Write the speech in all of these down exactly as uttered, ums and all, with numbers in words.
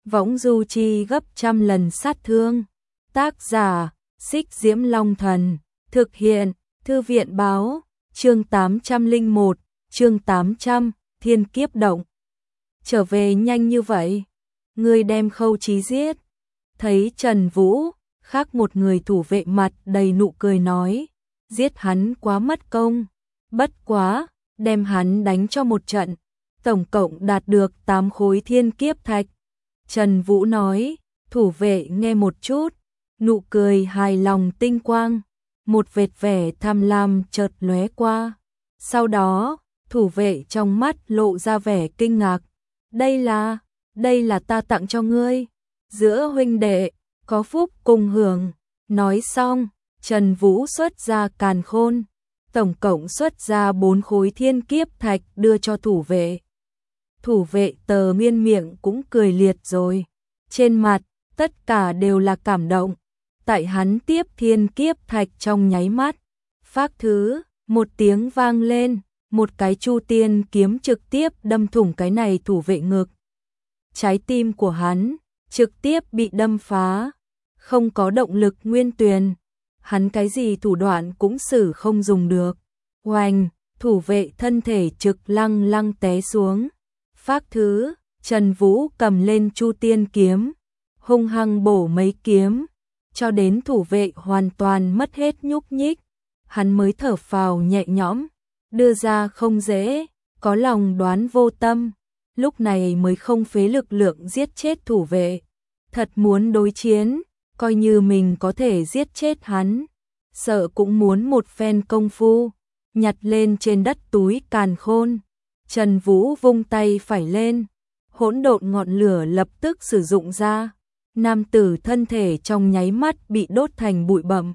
võng du chi gấp trăm lần sát thương. Tác giả, Xích Diễm Long Thần, thực hiện, Thư viện báo, chương tám trăm lẻ một, chương tám trăm, Thiên Kiếp Động. Trở về nhanh như vậy, ngươi đem Khâu Chí giết. Thấy Trần Vũ, khác một người thủ vệ mặt đầy nụ cười nói, giết hắn quá mất công, bất quá, đem hắn đánh cho một trận, tổng cộng đạt được tám khối thiên kiếp thạch. Trần Vũ nói, thủ vệ nghe một chút, nụ cười hài lòng tinh quang, một vệt vẻ tham lam chợt lóe qua. Sau đó, thủ vệ trong mắt lộ ra vẻ kinh ngạc, đây là, đây là ta tặng cho ngươi, giữa huynh đệ, có phúc cùng hưởng. Nói xong, Trần Vũ xuất ra càn khôn, tổng cộng xuất ra bốn khối thiên kiếp thạch đưa cho thủ vệ. Thủ vệ Tờ Miên miệng cũng cười liệt rồi, trên mặt, tất cả đều là cảm động, tại hắn tiếp thiên kiếp thạch trong nháy mắt. Phác thứ, một tiếng vang lên, một cái chu tiên kiếm trực tiếp đâm thủng cái này thủ vệ ngực. Trái tim của hắn, trực tiếp bị đâm phá, không có động lực nguyên tuyền, hắn cái gì thủ đoạn cũng xử không dùng được. Oanh, thủ vệ thân thể trực lăng lăng té xuống. Phác thứ, Trần Vũ cầm lên chu tiên kiếm, hung hăng bổ mấy kiếm, cho đến thủ vệ hoàn toàn mất hết nhúc nhích, hắn mới thở phào nhẹ nhõm, đưa ra không dễ, có lòng đoán vô tâm, lúc này mới không phế lực lượng giết chết thủ vệ. Thật muốn đối chiến, coi như mình có thể giết chết hắn, sợ cũng muốn một phen công phu. Nhặt lên trên đất túi càn khôn, Trần Vũ vung tay phải lên, hỗn độn ngọn lửa lập tức sử dụng ra, nam tử thân thể trong nháy mắt bị đốt thành bụi bặm.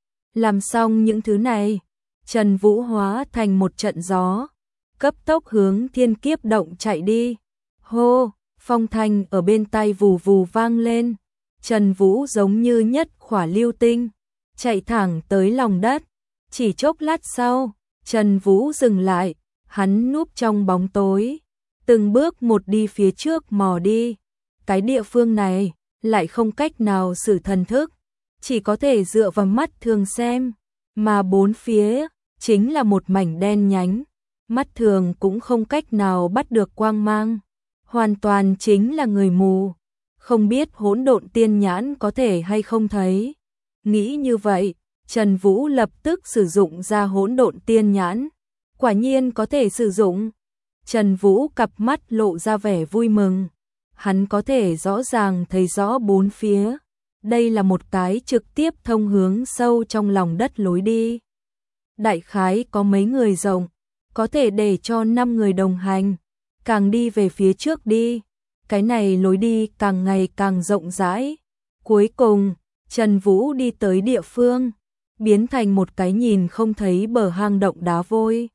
Làm xong những thứ này, Trần Vũ hóa thành một trận gió, cấp tốc hướng thiên kiếp động chạy đi. Hô, phong thanh ở bên tai vù vù vang lên, Trần Vũ giống như nhất khỏa lưu tinh, chạy thẳng tới lòng đất. Chỉ chốc lát sau, Trần Vũ dừng lại, hắn núp trong bóng tối, từng bước một đi phía trước mò đi. Cái địa phương này lại không cách nào sử thần thức, chỉ có thể dựa vào mắt thường xem, mà bốn phía chính là một mảnh đen nhánh, mắt thường cũng không cách nào bắt được quang mang, hoàn toàn chính là người mù, không biết hỗn độn tiên nhãn có thể hay không thấy. Nghĩ như vậy, Trần Vũ lập tức sử dụng ra hỗn độn tiên nhãn, quả nhiên có thể sử dụng. Trần Vũ cặp mắt lộ ra vẻ vui mừng, hắn có thể rõ ràng thấy rõ bốn phía, đây là một cái trực tiếp thông hướng sâu trong lòng đất lối đi. Đại khái có mấy người rộng, có thể để cho năm người đồng hành, càng đi về phía trước đi, cái này lối đi càng ngày càng rộng rãi. Cuối cùng, Trần Vũ đi tới địa phương, biến thành một cái nhìn không thấy bờ hang động đá vôi.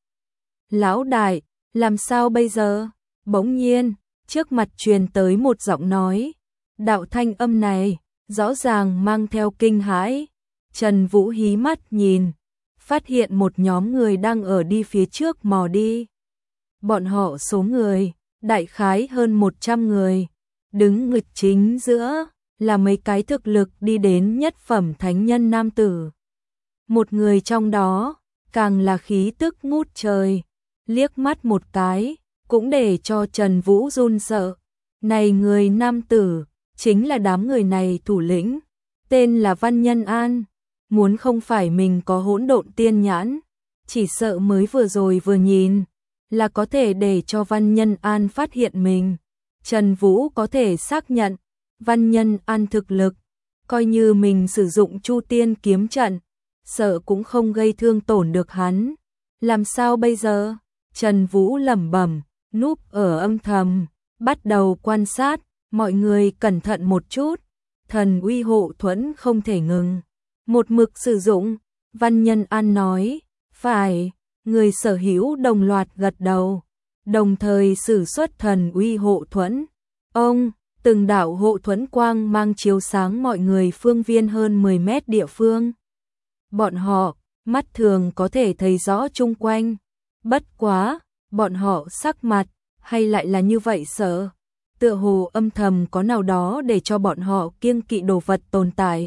Lão đại, làm sao bây giờ? Bỗng nhiên, trước mặt truyền tới một giọng nói. Đạo thanh âm này, rõ ràng mang theo kinh hãi. Trần Vũ hí mắt nhìn, phát hiện một nhóm người đang ở đi phía trước mò đi. Bọn họ số người, đại khái hơn một trăm người, đứng nghịch chính giữa, là mấy cái thực lực đi đến nhất phẩm thánh nhân nam tử. Một người trong đó, càng là khí tức ngút trời, liếc mắt một cái, cũng để cho Trần Vũ run sợ. Này người nam tử, chính là đám người này thủ lĩnh, tên là Văn Nhân An, muốn không phải mình có hỗn độn tiên nhãn, chỉ sợ mới vừa rồi vừa nhìn, là có thể để cho Văn Nhân An phát hiện mình. Trần Vũ có thể xác nhận, Văn Nhân An thực lực, coi như mình sử dụng Chu Tiên kiếm trận, sợ cũng không gây thương tổn được hắn. Làm sao bây giờ? Trần Vũ lẩm bẩm, núp ở âm thầm, bắt đầu quan sát, mọi người cẩn thận một chút, thần uy hộ thuẫn không thể ngừng. Một mực sử dụng, Văn Nhân An nói, phải, người sở hữu đồng loạt gật đầu, đồng thời sử xuất thần uy hộ thuẫn. Ông, từng đạo hộ thuẫn quang mang chiếu sáng mọi người phương viên hơn mười mét địa phương. Bọn họ, mắt thường có thể thấy rõ chung quanh, bất quá, bọn họ sắc mặt, hay lại là như vậy sợ. tựa hồ âm thầm có nào đó để cho bọn họ kiêng kỵ đồ vật tồn tại.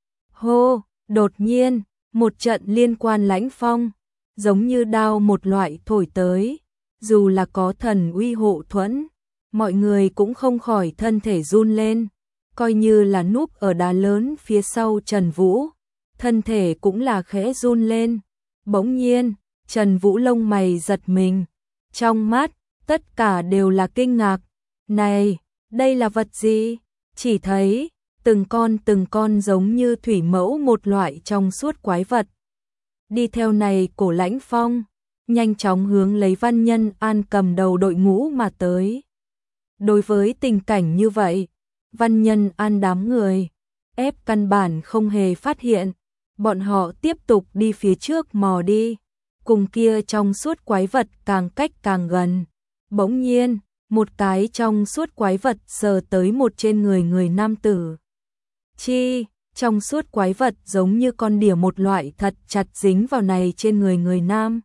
Hô, đột nhiên, một trận liên quan lãnh phong, giống như đao một loại thổi tới, dù là có thần uy hộ thuẫn, mọi người cũng không khỏi thân thể run lên, coi như là núp ở đá lớn phía sau Trần Vũ, thân thể cũng là khẽ run lên. Bỗng nhiên, Trần Vũ lông mày giật mình, trong mắt tất cả đều là kinh ngạc. Này, đây là vật gì? Chỉ thấy từng con từng con giống như thủy mẫu một loại trong suốt quái vật. Đi theo này cổ lãnh phong, nhanh chóng hướng lấy Văn Nhân An cầm đầu đội ngũ mà tới. Đối với tình cảnh như vậy, Văn Nhân An đám người, ép căn bản không hề phát hiện, bọn họ tiếp tục đi phía trước mò đi, cùng kia trong suốt quái vật càng cách càng gần. Bỗng nhiên, một cái trong suốt quái vật sờ tới một trên người người nam tử. Chi, trong suốt quái vật giống như con đỉa một loại thật chặt dính vào này trên người người nam.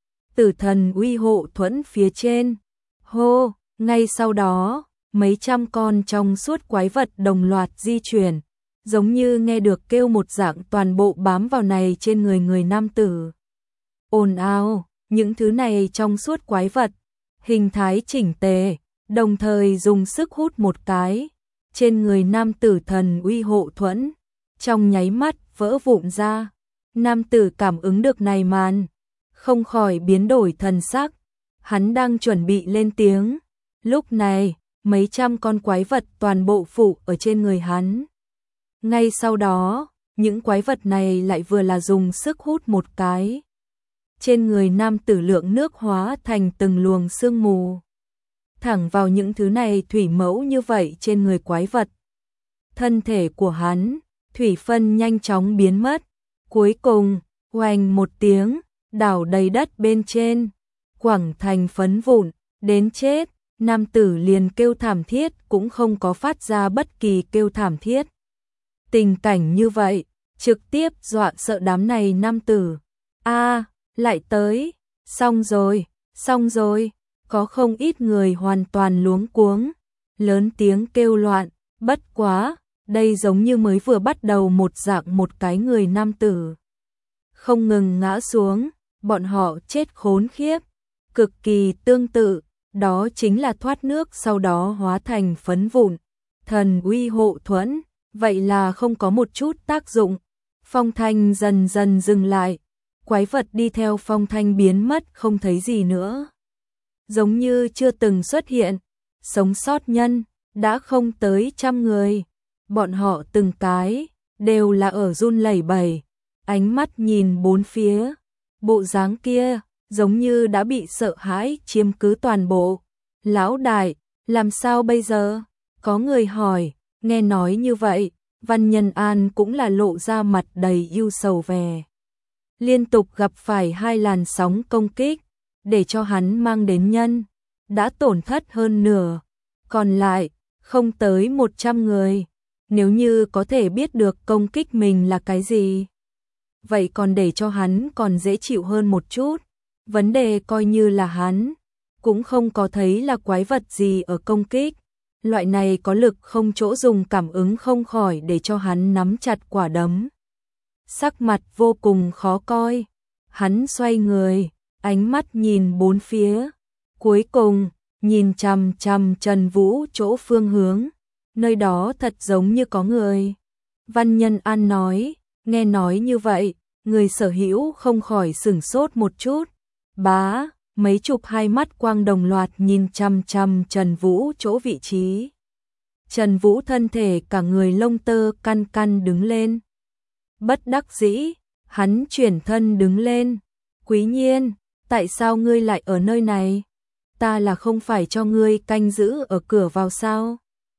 Tử thần uy hộ thuẫn phía trên. Hô, ngay sau đó, mấy trăm con trong suốt quái vật đồng loạt di chuyển, giống như nghe được kêu một dạng toàn bộ bám vào này trên người người nam tử. Ồn ào, những thứ này trong suốt quái vật, hình thái chỉnh tề, đồng thời dùng sức hút một cái, trên người nam tử thần uy hộ thuẫn, trong nháy mắt vỡ vụn ra. Nam tử cảm ứng được này màn, không khỏi biến đổi thần sắc, hắn đang chuẩn bị lên tiếng, lúc này, mấy trăm con quái vật toàn bộ phủ ở trên người hắn. Ngay sau đó, những quái vật này lại vừa là dùng sức hút một cái. Trên người nam tử lượng nước hóa thành từng luồng sương mù, thẳng vào những thứ này thủy mẫu như vậy trên người quái vật. Thân thể của hắn, thủy phân nhanh chóng biến mất, cuối cùng, oanh một tiếng, đảo đầy đất bên trên, quẳng thành phấn vụn, đến chết, nam tử liền kêu thảm thiết cũng không có phát ra bất kỳ kêu thảm thiết. Tình cảnh như vậy, trực tiếp dọa sợ đám này nam tử. A, lại tới, xong rồi, xong rồi, có không ít người hoàn toàn luống cuống, lớn tiếng kêu loạn, bất quá, đây giống như mới vừa bắt đầu một dạng một cái người nam tử. Không ngừng ngã xuống, bọn họ chết khốn khiếp, cực kỳ tương tự, đó chính là thoát nước sau đó hóa thành phấn vụn, thần uy hộ thuẫn, vậy là không có một chút tác dụng. Phong thanh dần dần dừng lại, quái vật đi theo phong thanh biến mất không thấy gì nữa. Giống như chưa từng xuất hiện, sống sót nhân, đã không tới trăm người. Bọn họ từng cái, đều là ở run lẩy bẩy, ánh mắt nhìn bốn phía. Bộ dáng kia, giống như đã bị sợ hãi chiếm cứ toàn bộ. Lão đại, làm sao bây giờ? Có người hỏi, nghe nói như vậy, Văn Nhân An cũng là lộ ra mặt đầy ưu sầu vẻ. Liên tục gặp phải hai làn sóng công kích, để cho hắn mang đến nhân, đã tổn thất hơn nửa, còn lại, không tới một trăm người. Nếu như có thể biết được công kích mình là cái gì, vậy còn để cho hắn còn dễ chịu hơn một chút. Vấn đề coi như là hắn, cũng không có thấy là quái vật gì ở công kích. Loại này có lực không chỗ dùng cảm ứng không khỏi để cho hắn nắm chặt quả đấm. Sắc mặt vô cùng khó coi, hắn xoay người, ánh mắt nhìn bốn phía, cuối cùng, nhìn chằm chằm Trần Vũ chỗ phương hướng, nơi đó thật giống như có người. Văn Nhân An nói, nghe nói như vậy, người sở hữu không khỏi sửng sốt một chút, bá, mấy chục hai mắt quang đồng loạt nhìn chằm chằm Trần Vũ chỗ vị trí. Trần Vũ thân thể cả người lông tơ căn căn đứng lên. Bất đắc dĩ, hắn chuyển thân đứng lên. Quý Nhiên, tại sao ngươi lại ở nơi này? Ta là không phải cho ngươi canh giữ ở cửa vào sao?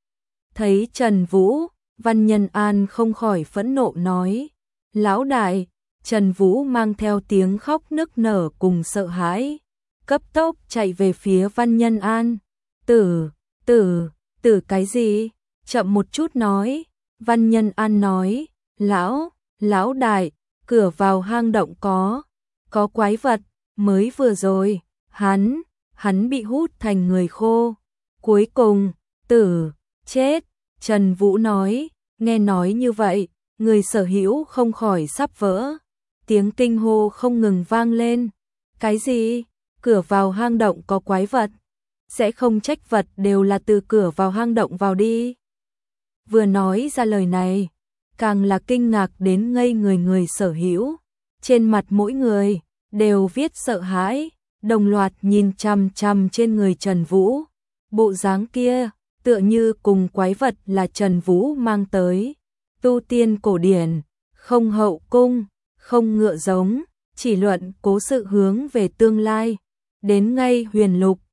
Thấy Trần Vũ, Văn Nhân An không khỏi phẫn nộ nói. Lão đại, Trần Vũ mang theo tiếng khóc nức nở cùng sợ hãi, cấp tốc chạy về phía Văn Nhân An. Tử, tử, tử cái gì? Chậm một chút nói. Văn Nhân An nói, lão, lão đại, cửa vào hang động có, có quái vật, mới vừa rồi, hắn, hắn bị hút thành người khô. Cuối cùng, tử, chết, Trần Vũ nói, nghe nói như vậy, người sở hữu không khỏi sắp vỡ. Tiếng kinh hô không ngừng vang lên. Cái gì? Cửa vào hang động có quái vật? Sẽ không trách vật đều là từ cửa vào hang động vào đi. Vừa nói ra lời này, càng là kinh ngạc đến ngây người người sở hữu. Trên mặt mỗi người, đều viết sợ hãi, đồng loạt nhìn chằm chằm trên người Trần Vũ. Bộ dáng kia, tựa như cùng quái vật là Trần Vũ mang tới. Tu tiên cổ điển, không hậu cung, không ngựa giống, chỉ luận cố sự hướng về tương lai. Đến ngay huyền lục,